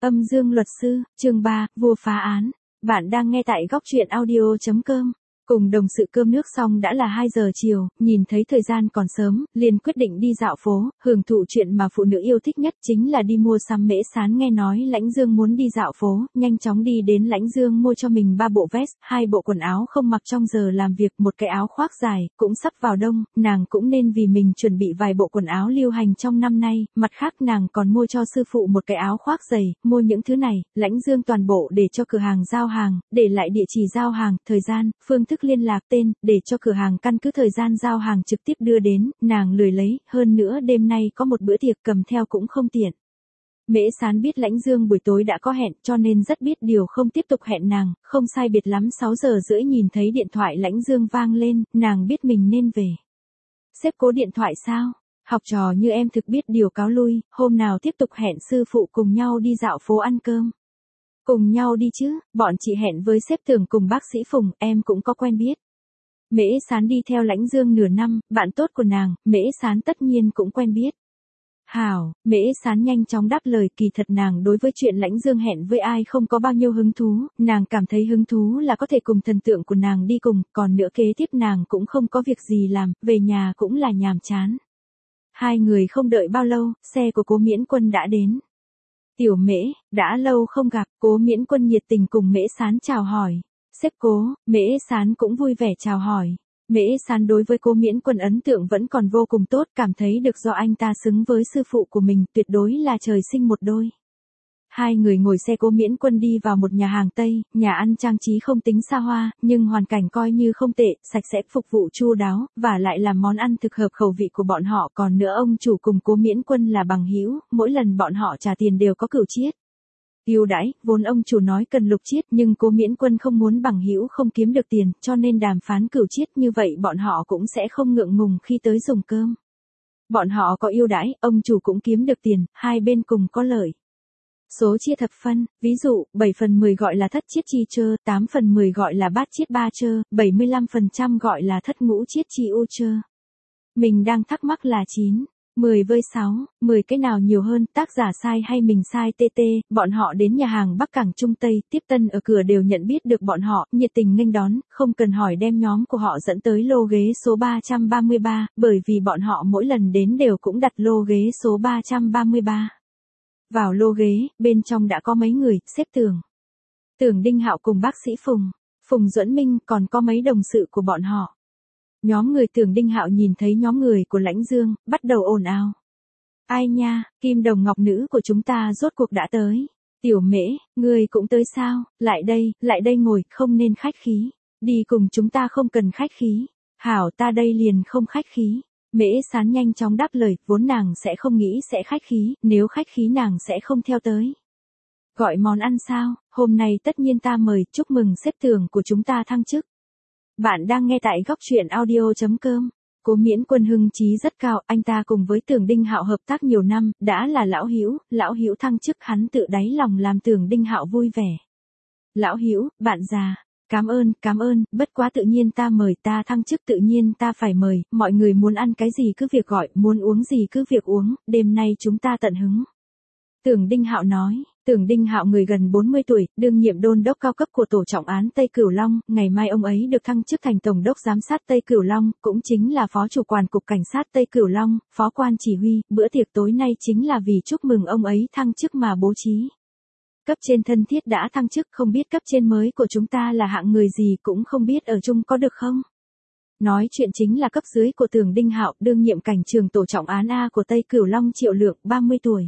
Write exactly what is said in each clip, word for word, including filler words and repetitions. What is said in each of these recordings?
Âm dương luật sư, chương ba, vua phá án. Bạn đang nghe tại góc truyện audio chấm com. Cùng đồng sự cơm nước xong đã là hai giờ chiều, nhìn thấy thời gian còn sớm, liền quyết định đi dạo phố, hưởng thụ chuyện mà phụ nữ yêu thích nhất chính là đi mua sắm. Mễ Sán nghe nói Lãnh Dương muốn đi dạo phố, nhanh chóng đi đến Lãnh Dương mua cho mình ba bộ vest, hai bộ quần áo không mặc trong giờ làm việc, một cái áo khoác dài, cũng sắp vào đông, nàng cũng nên vì mình chuẩn bị vài bộ quần áo lưu hành trong năm nay, mặt khác nàng còn mua cho sư phụ một cái áo khoác dày, mua những thứ này, Lãnh Dương toàn bộ để cho cửa hàng giao hàng, để lại địa chỉ giao hàng, thời gian, phương thức liên lạc, tên, để cho cửa hàng căn cứ thời gian giao hàng trực tiếp đưa đến, nàng lười lấy, hơn nữa đêm nay có một bữa tiệc cầm theo cũng không tiện. Mễ Sán biết Lãnh Dương buổi tối đã có hẹn cho nên rất biết điều không tiếp tục hẹn nàng, không sai biệt lắm sáu giờ rưỡi nhìn thấy điện thoại Lãnh Dương vang lên, nàng biết mình nên về. Sếp Cố điện thoại sao? Học trò như em thực biết điều cáo lui, hôm nào tiếp tục hẹn sư phụ cùng nhau đi dạo phố ăn cơm. Cùng nhau đi chứ, bọn chị hẹn với sếp Tưởng cùng bác sĩ Phùng, em cũng có quen biết. Mễ Sán đi theo Lãnh Dương nửa năm, bạn tốt của nàng, Mễ Sán tất nhiên cũng quen biết. Hảo, Mễ Sán nhanh chóng đáp lời, kỳ thật nàng đối với chuyện Lãnh Dương hẹn với ai không có bao nhiêu hứng thú, nàng cảm thấy hứng thú là có thể cùng thần tượng của nàng đi cùng, còn nữa kế tiếp nàng cũng không có việc gì làm, về nhà cũng là nhàm chán. Hai người không đợi bao lâu, xe của Cố Miễn Quân đã đến. Tiểu Mễ, đã lâu không gặp, Cố Miễn Quân nhiệt tình cùng Mễ Sán chào hỏi. Sếp Cố, Mễ Sán cũng vui vẻ chào hỏi. Mễ Sán đối với Cố Miễn Quân ấn tượng vẫn còn vô cùng tốt, cảm thấy được do anh ta xứng với sư phụ của mình, tuyệt đối là trời sinh một đôi. Hai người ngồi xe Cố Miễn Quân đi vào một nhà hàng Tây, nhà ăn trang trí không tính xa hoa, nhưng hoàn cảnh coi như không tệ, sạch sẽ, phục vụ chu đáo, và lại làm món ăn thực hợp khẩu vị của bọn họ. Còn nữa ông chủ cùng Cố Miễn Quân là bằng hữu, mỗi lần bọn họ trả tiền đều có cửu chiết. Ưu đãi, vốn ông chủ nói cần lục chiết nhưng Cố Miễn Quân không muốn bằng hữu không kiếm được tiền, cho nên đàm phán cửu chiết, như vậy bọn họ cũng sẽ không ngượng ngùng khi tới dùng cơm. Bọn họ có ưu đãi, ông chủ cũng kiếm được tiền, hai bên cùng có lợi. Số chia thập phân, ví dụ, bảy phần mười gọi là thất chiết chi chơ, tám phần mười gọi là bát chiết ba chơ, bảy mươi lăm phần trăm gọi là thất ngũ chiết chi u chơ. Mình đang thắc mắc là chín, mười với sáu, mười cái nào nhiều hơn, tác giả sai hay mình sai tê tê, bọn họ đến nhà hàng Bắc Cảng Trung Tây, tiếp tân ở cửa đều nhận biết được bọn họ, nhiệt tình nghênh đón, không cần hỏi đem nhóm của họ dẫn tới lô ghế số ba trăm ba mươi ba, bởi vì bọn họ mỗi lần đến đều cũng đặt lô ghế số ba trăm ba mươi ba. Vào lô ghế, bên trong đã có mấy người, xếp Tưởng. Tưởng Đinh Hạo cùng bác sĩ Phùng, Phùng Duẫn Minh, còn có mấy đồng sự của bọn họ. Nhóm người Tưởng Đinh Hạo nhìn thấy nhóm người của Lãnh Dương, bắt đầu ồn ào. Ai nha, Kim Đồng Ngọc nữ của chúng ta rốt cuộc đã tới. Tiểu Mễ, ngươi cũng tới sao, lại đây, lại đây ngồi, không nên khách khí. Đi cùng chúng ta không cần khách khí. Hảo, ta đây liền không khách khí. Mễ Sán nhanh chóng đáp lời, vốn nàng sẽ không nghĩ sẽ khách khí, nếu khách khí nàng sẽ không theo tới. Gọi món ăn sao, hôm nay tất nhiên ta mời, chúc mừng sếp Tưởng của chúng ta thăng chức. Bạn đang nghe tại góc truyện audio chấm com. Cố Miễn Quân hưng chí rất cao, anh ta cùng với Tưởng Đinh Hạo hợp tác nhiều năm, đã là lão hữu, lão hữu thăng chức hắn tự đáy lòng làm Tưởng Đinh Hạo vui vẻ. Lão hữu, bạn già. Cảm ơn, cảm ơn, bất quá tự nhiên ta mời, ta thăng chức tự nhiên ta phải mời, mọi người muốn ăn cái gì cứ việc gọi, muốn uống gì cứ việc uống, đêm nay chúng ta tận hứng. Tưởng Đinh Hạo nói, Tưởng Đinh Hạo người gần bốn mươi tuổi, đương nhiệm đôn đốc cao cấp của tổ trọng án Tây Cửu Long, ngày mai ông ấy được thăng chức thành tổng đốc giám sát Tây Cửu Long, cũng chính là phó chủ quản cục cảnh sát Tây Cửu Long, phó quan chỉ huy, bữa tiệc tối nay chính là vì chúc mừng ông ấy thăng chức mà bố trí. Cấp trên thân thiết đã thăng chức, không biết cấp trên mới của chúng ta là hạng người gì cũng không biết ở chung có được không? Nói chuyện chính là cấp dưới của Tưởng Đinh Hạo, đương nhiệm cảnh trường tổ trọng án A của Tây Cửu Long Triệu Lượng, ba mươi tuổi.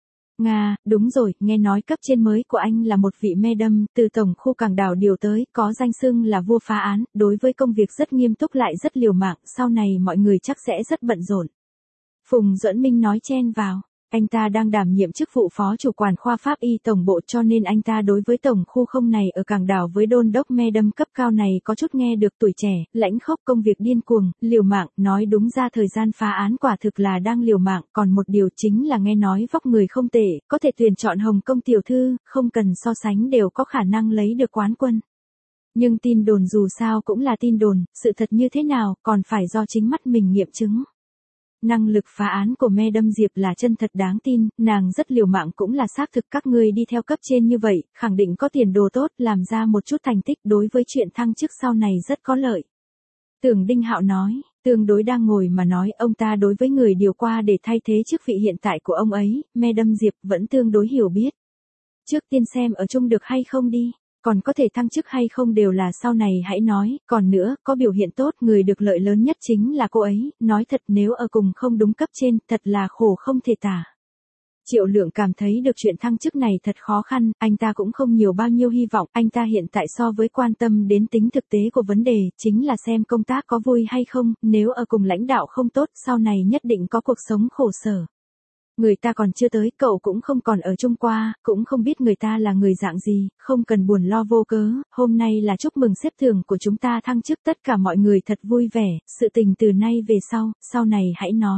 Nga, đúng rồi, nghe nói cấp trên mới của anh là một vị me đâm, từ tổng khu Cảng Đảo điều tới, có danh xưng là vua phá án, đối với công việc rất nghiêm túc lại rất liều mạng, sau này mọi người chắc sẽ rất bận rộn. Phùng Duẫn Minh nói chen vào. Anh ta đang đảm nhiệm chức vụ phó chủ quản khoa pháp y tổng bộ cho nên anh ta đối với tổng khu không này ở Cảng Đảo với đôn đốc me đâm cấp cao này có chút nghe được tuổi trẻ, lãnh khốc công việc điên cuồng, liều mạng, nói đúng ra thời gian phá án quả thực là đang liều mạng, còn một điều chính là nghe nói vóc người không tệ, có thể tuyển chọn Hồng Công tiểu thư, không cần so sánh đều có khả năng lấy được quán quân. Nhưng tin đồn dù sao cũng là tin đồn, sự thật như thế nào còn phải do chính mắt mình nghiệm chứng. năng lực phá án của Madam Diệp là chân thật đáng tin, nàng rất liều mạng cũng là xác thực các ngươi đi theo cấp trên như vậy, khẳng định có tiền đồ tốt, làm ra một chút thành tích đối với chuyện thăng chức sau này rất có lợi. Tưởng Đinh Hạo nói, tương đối đang ngồi mà nói ông ta đối với người điều qua để thay thế chức vị hiện tại của ông ấy, Madam Diệp vẫn tương đối hiểu biết. Trước tiên xem ở chung được hay không đi. Còn có thể thăng chức hay không đều là sau này hãy nói, còn nữa, có biểu hiện tốt, người được lợi lớn nhất chính là cô ấy, nói thật nếu ở cùng không đúng cấp trên, thật là khổ không thể tả. Triệu Lượng cảm thấy được chuyện thăng chức này thật khó khăn, anh ta cũng không nhiều bao nhiêu hy vọng, anh ta hiện tại so với quan tâm đến tính thực tế của vấn đề, chính là xem công tác có vui hay không, nếu ở cùng lãnh đạo không tốt, sau này nhất định có cuộc sống khổ sở. Người ta còn chưa tới, cậu cũng không còn ở chung qua, cũng không biết người ta là người dạng gì, không cần buồn lo vô cớ, hôm nay là chúc mừng xếp thưởng của chúng ta thăng chức, tất cả mọi người thật vui vẻ, sự tình từ nay về sau, sau này hãy nói.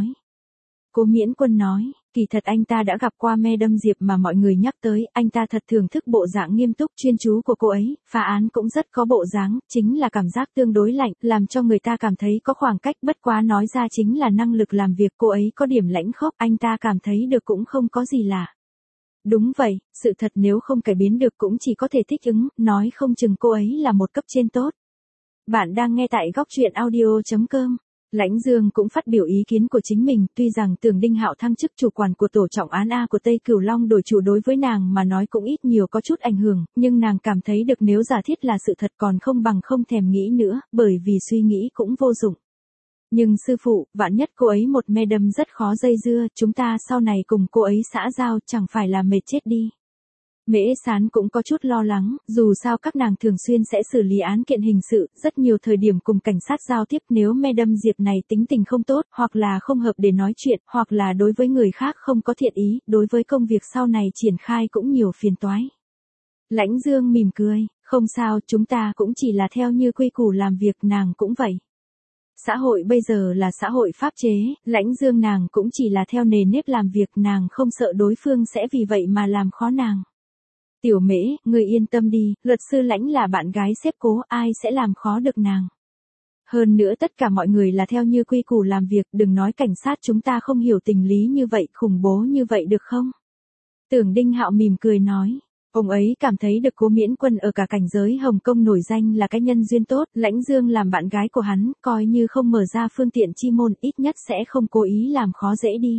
Cố Miễn Quân nói, kỳ thật anh ta đã gặp qua Madam Diệp mà mọi người nhắc tới, anh ta thật thưởng thức bộ dạng nghiêm túc chuyên chú của cô ấy, phá án cũng rất có bộ dáng, chính là cảm giác tương đối lạnh, làm cho người ta cảm thấy có khoảng cách, bất quá nói ra chính là năng lực làm việc cô ấy có điểm lãnh khốc, anh ta cảm thấy được cũng không có gì lạ. Đúng vậy, sự thật nếu không cải biến được cũng chỉ có thể thích ứng, nói không chừng cô ấy là một cấp trên tốt. Bạn đang nghe tại góc truyện audio chấm com. Lãnh Dương cũng phát biểu ý kiến của chính mình, tuy rằng Tưởng Đinh Hạo thăng chức chủ quản của tổ trọng án A của Tây Cửu Long đổi chủ đối với nàng mà nói cũng ít nhiều có chút ảnh hưởng, nhưng nàng cảm thấy được nếu giả thiết là sự thật còn không bằng không thèm nghĩ nữa, bởi vì suy nghĩ cũng vô dụng. Nhưng sư phụ, vạn nhất cô ấy một Madam rất khó dây dưa, chúng ta sau này cùng cô ấy xã giao chẳng phải là mệt chết đi. Mễ Sán cũng có chút lo lắng, dù sao các nàng thường xuyên sẽ xử lý án kiện hình sự, rất nhiều thời điểm cùng cảnh sát giao tiếp, nếu Madam Diệp này tính tình không tốt, hoặc là không hợp để nói chuyện, hoặc là đối với người khác không có thiện ý, đối với công việc sau này triển khai cũng nhiều phiền toái. Lãnh Dương mỉm cười, không sao, chúng ta cũng chỉ là theo như quy củ làm việc, nàng cũng vậy. Xã hội bây giờ là xã hội pháp chế, Lãnh Dương nàng cũng chỉ là theo nề nếp làm việc, nàng không sợ đối phương sẽ vì vậy mà làm khó nàng. Tiểu Mễ, người yên tâm đi, luật sư Lãnh là bạn gái sếp Cố, ai sẽ làm khó được nàng. Hơn nữa tất cả mọi người là theo như quy củ làm việc, đừng nói cảnh sát chúng ta không hiểu tình lý như vậy, khủng bố như vậy được không? Tưởng Đinh Hạo mỉm cười nói. Ông ấy cảm thấy được Cố Miễn Quân ở cả cảnh giới Hồng Kông nổi danh là cái nhân duyên tốt, Lãnh Dương làm bạn gái của hắn, coi như không mở ra phương tiện chi môn, ít nhất sẽ không cố ý làm khó dễ đi.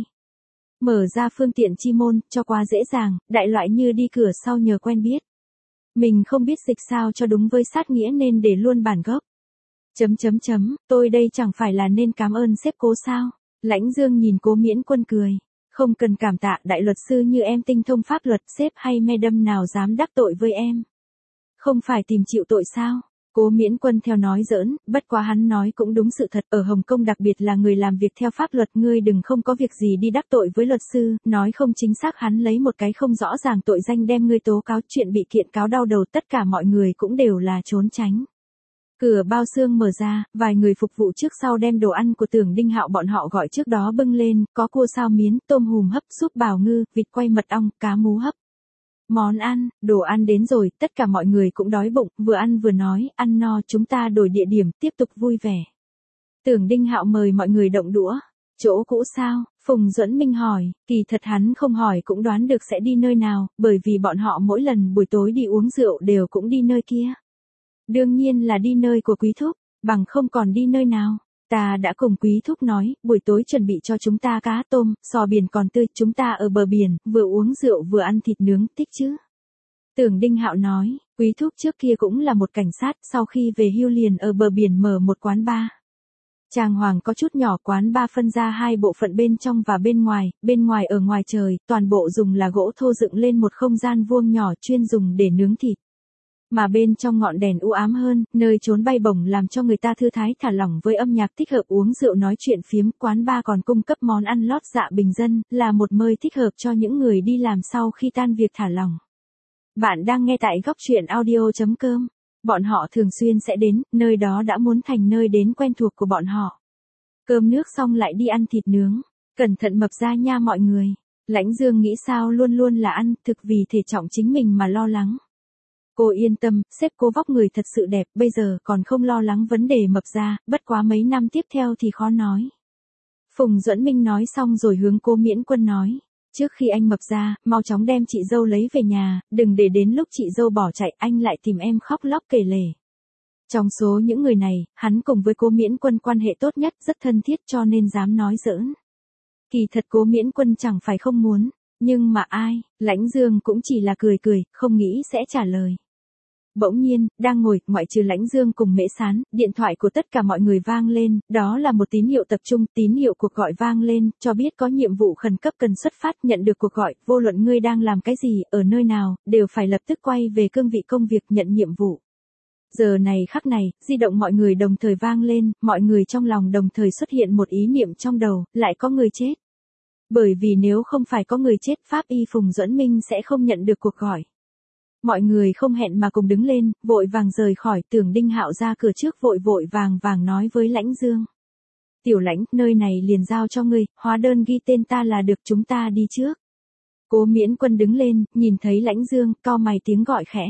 Mở ra phương tiện chi môn, cho qua dễ dàng, đại loại như đi cửa sau nhờ quen biết. Mình không biết dịch sao cho đúng với sát nghĩa nên để luôn bản gốc. Chấm chấm chấm, tôi đây chẳng phải là nên cảm ơn sếp Cố sao? Lãnh Dương nhìn Cố Miễn Quân cười. Không cần cảm tạ, đại luật sư như em tinh thông pháp luật, sếp hay Madam nào dám đắc tội với em. Không phải tìm chịu tội sao? Cố Miễn Quân theo nói giỡn, bất quá hắn nói cũng đúng sự thật, ở Hồng Kông đặc biệt là người làm việc theo pháp luật, ngươi đừng không có việc gì đi đắc tội với luật sư, nói không chính xác hắn lấy một cái không rõ ràng tội danh đem ngươi tố cáo, chuyện bị kiện cáo đau đầu, tất cả mọi người cũng đều là trốn tránh. Cửa bao xương mở ra, vài người phục vụ trước sau đem đồ ăn của Tưởng Đinh Hạo bọn họ gọi trước đó bưng lên, có cua sao miến, tôm hùm hấp, súp bào ngư, vịt quay mật ong, cá mú hấp. Món ăn, đồ ăn đến rồi, tất cả mọi người cũng đói bụng, vừa ăn vừa nói, ăn no chúng ta đổi địa điểm, tiếp tục vui vẻ. Tưởng Đinh Hạo mời mọi người động đũa. Chỗ cũ sao? Phùng Duẫn Minh hỏi, kỳ thật hắn không hỏi cũng đoán được sẽ đi nơi nào, bởi vì bọn họ mỗi lần buổi tối đi uống rượu đều cũng đi nơi kia. Đương nhiên là đi nơi của Quý Thúc, bằng không còn đi nơi nào. Ta đã cùng Quý Thúc nói, buổi tối chuẩn bị cho chúng ta cá tôm, sò biển còn tươi, chúng ta ở bờ biển, vừa uống rượu vừa ăn thịt nướng, thích chứ. Tưởng Đinh Hạo nói, Quý Thúc trước kia cũng là một cảnh sát, sau khi về hưu liền ở bờ biển mở một quán bar. Trang hoàng có chút nhỏ, quán bar phân ra hai bộ phận bên trong và bên ngoài, bên ngoài ở ngoài trời, toàn bộ dùng là gỗ thô dựng lên một không gian vuông nhỏ chuyên dùng để nướng thịt. Mà bên trong ngọn đèn u ám hơn, nơi trốn bay bổng làm cho người ta thư thái thả lỏng với âm nhạc thích hợp uống rượu nói chuyện phiếm, quán bar còn cung cấp món ăn lót dạ bình dân, là một nơi thích hợp cho những người đi làm sau khi tan việc thả lỏng. Bạn đang nghe tại góc truyện audio chấm com. Bọn họ thường xuyên sẽ đến, nơi đó đã muốn thành nơi đến quen thuộc của bọn họ. Cơm nước xong lại đi ăn thịt nướng, cẩn thận mập ra nha mọi người. Lãnh Dương nghĩ sao luôn luôn là ăn, thực vì thể trọng chính mình mà lo lắng. Cô yên tâm, sếp Cố vóc người thật sự đẹp, bây giờ còn không lo lắng vấn đề mập ra, bất quá mấy năm tiếp theo thì khó nói. Phùng Duẫn Minh nói xong rồi hướng Cố Miễn Quân nói. Trước khi anh mập ra, mau chóng đem chị dâu lấy về nhà, đừng để đến lúc chị dâu bỏ chạy anh lại tìm em khóc lóc kể lể. Trong số những người này, hắn cùng với Cố Miễn Quân quan hệ tốt nhất, rất thân thiết cho nên dám nói giỡn. Kỳ thật Cố Miễn Quân chẳng phải không muốn, nhưng mà ai, Lãnh Dương cũng chỉ là cười cười, không nghĩ sẽ trả lời. Bỗng nhiên, đang ngồi, ngoại trừ Lãnh Dương cùng Mễ Sán, điện thoại của tất cả mọi người vang lên, đó là một tín hiệu tập trung, tín hiệu cuộc gọi vang lên, cho biết có nhiệm vụ khẩn cấp cần xuất phát, nhận được cuộc gọi, vô luận ngươi đang làm cái gì, ở nơi nào, đều phải lập tức quay về cương vị công việc nhận nhiệm vụ. Giờ này khắc này, di động mọi người đồng thời vang lên, mọi người trong lòng đồng thời xuất hiện một ý niệm trong đầu, lại có người chết. Bởi vì nếu không phải có người chết, Pháp y Phùng Duẫn Minh sẽ không nhận được cuộc gọi. Mọi người không hẹn mà cùng đứng lên, vội vàng rời khỏi, Tưởng Đinh Hạo ra cửa trước vội vội vàng vàng nói với Lãnh Dương. Tiểu Lãnh, nơi này liền giao cho ngươi, hóa đơn ghi tên ta là được, chúng ta đi trước. Cố Miễn Quân đứng lên, nhìn thấy Lãnh Dương, cau mày tiếng gọi khẽ.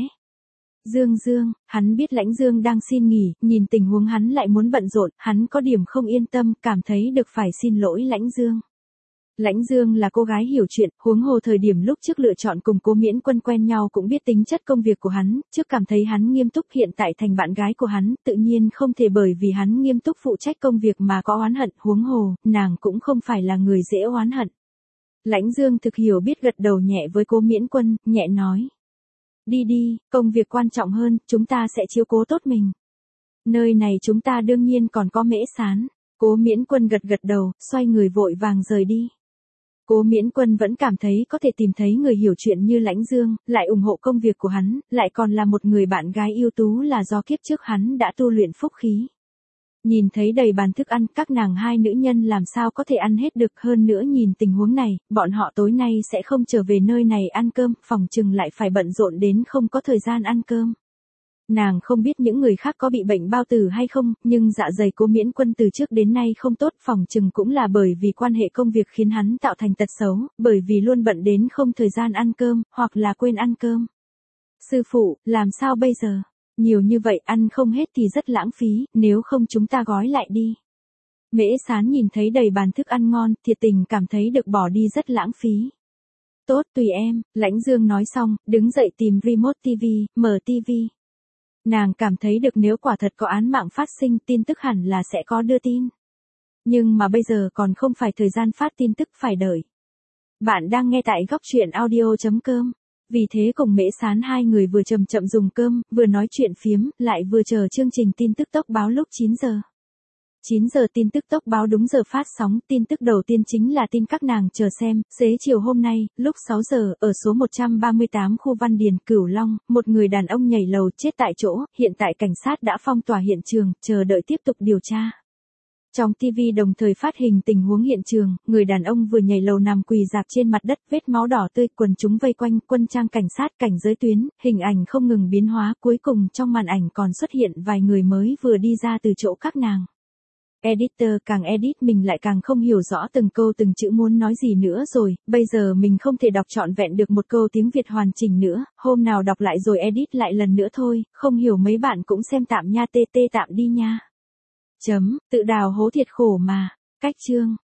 Dương Dương, hắn biết Lãnh Dương đang xin nghỉ, nhìn tình huống hắn lại muốn bận rộn, hắn có điểm không yên tâm, cảm thấy được phải xin lỗi Lãnh Dương. Lãnh Dương là cô gái hiểu chuyện, huống hồ thời điểm lúc trước lựa chọn cùng Cố Miễn Quân quen nhau cũng biết tính chất công việc của hắn, trước cảm thấy hắn nghiêm túc, hiện tại thành bạn gái của hắn, tự nhiên không thể bởi vì hắn nghiêm túc phụ trách công việc mà có oán hận, huống hồ, nàng cũng không phải là người dễ oán hận. Lãnh Dương thực hiểu biết gật đầu nhẹ với Cố Miễn Quân, nhẹ nói. Đi đi, công việc quan trọng hơn, chúng ta sẽ chiếu cố tốt mình. Nơi này chúng ta đương nhiên còn có Mễ Sán. Cố Miễn Quân gật gật đầu, xoay người vội vàng rời đi. Cố Miễn Quân vẫn cảm thấy có thể tìm thấy người hiểu chuyện như Lãnh Dương, lại ủng hộ công việc của hắn, lại còn là một người bạn gái ưu tú là do kiếp trước hắn đã tu luyện phúc khí. Nhìn thấy đầy bàn thức ăn, các nàng hai nữ nhân làm sao có thể ăn hết được, hơn nữa nhìn tình huống này, bọn họ tối nay sẽ không trở về nơi này ăn cơm, phòng chừng lại phải bận rộn đến không có thời gian ăn cơm. Nàng không biết những người khác có bị bệnh bao tử hay không, nhưng dạ dày Cố Miễn Quân từ trước đến nay không tốt, phòng chừng cũng là bởi vì quan hệ công việc khiến hắn tạo thành tật xấu, bởi vì luôn bận đến không thời gian ăn cơm, hoặc là quên ăn cơm. Sư phụ, làm sao bây giờ? Nhiều như vậy ăn không hết thì rất lãng phí, nếu không chúng ta gói lại đi. Mễ Sán nhìn thấy đầy bàn thức ăn ngon, thiệt tình cảm thấy được bỏ đi rất lãng phí. Tốt, tùy em, Lãnh Dương nói xong, đứng dậy tìm remote ti vi, mở ti vi. Nàng cảm thấy được nếu quả thật có án mạng phát sinh, tin tức hẳn là sẽ có đưa tin. Nhưng mà bây giờ còn không phải thời gian phát tin tức, phải đợi. Bạn đang nghe tại góc truyện audio chấm com. Vì thế cùng Mễ Sán hai người vừa chậm chậm dùng cơm, vừa nói chuyện phiếm, lại vừa chờ chương trình tin tức tốc báo lúc chín giờ. chín giờ tin tức tốc báo đúng giờ phát sóng, tin tức đầu tiên chính là tin các nàng chờ xem, xế chiều hôm nay, lúc sáu giờ, ở số một trăm ba mươi tám khu Văn Điền, Cửu Long, một người đàn ông nhảy lầu chết tại chỗ, hiện tại cảnh sát đã phong tỏa hiện trường, chờ đợi tiếp tục điều tra. Trong ti vi đồng thời phát hình tình huống hiện trường, người đàn ông vừa nhảy lầu nằm quỳ rạp trên mặt đất, vết máu đỏ tươi, quần chúng vây quanh, quân trang cảnh sát, cảnh giới tuyến, hình ảnh không ngừng biến hóa, cuối cùng trong màn ảnh còn xuất hiện vài người mới vừa đi ra từ chỗ các nàng. Editor càng edit mình lại càng không hiểu rõ từng câu từng chữ muốn nói gì nữa rồi, bây giờ mình không thể đọc trọn vẹn được một câu tiếng Việt hoàn chỉnh nữa, hôm nào đọc lại rồi edit lại lần nữa thôi, không hiểu mấy bạn cũng xem tạm nha, tê tê tạm đi nha. Chấm, tự đào hố thiệt khổ mà. Cách chương.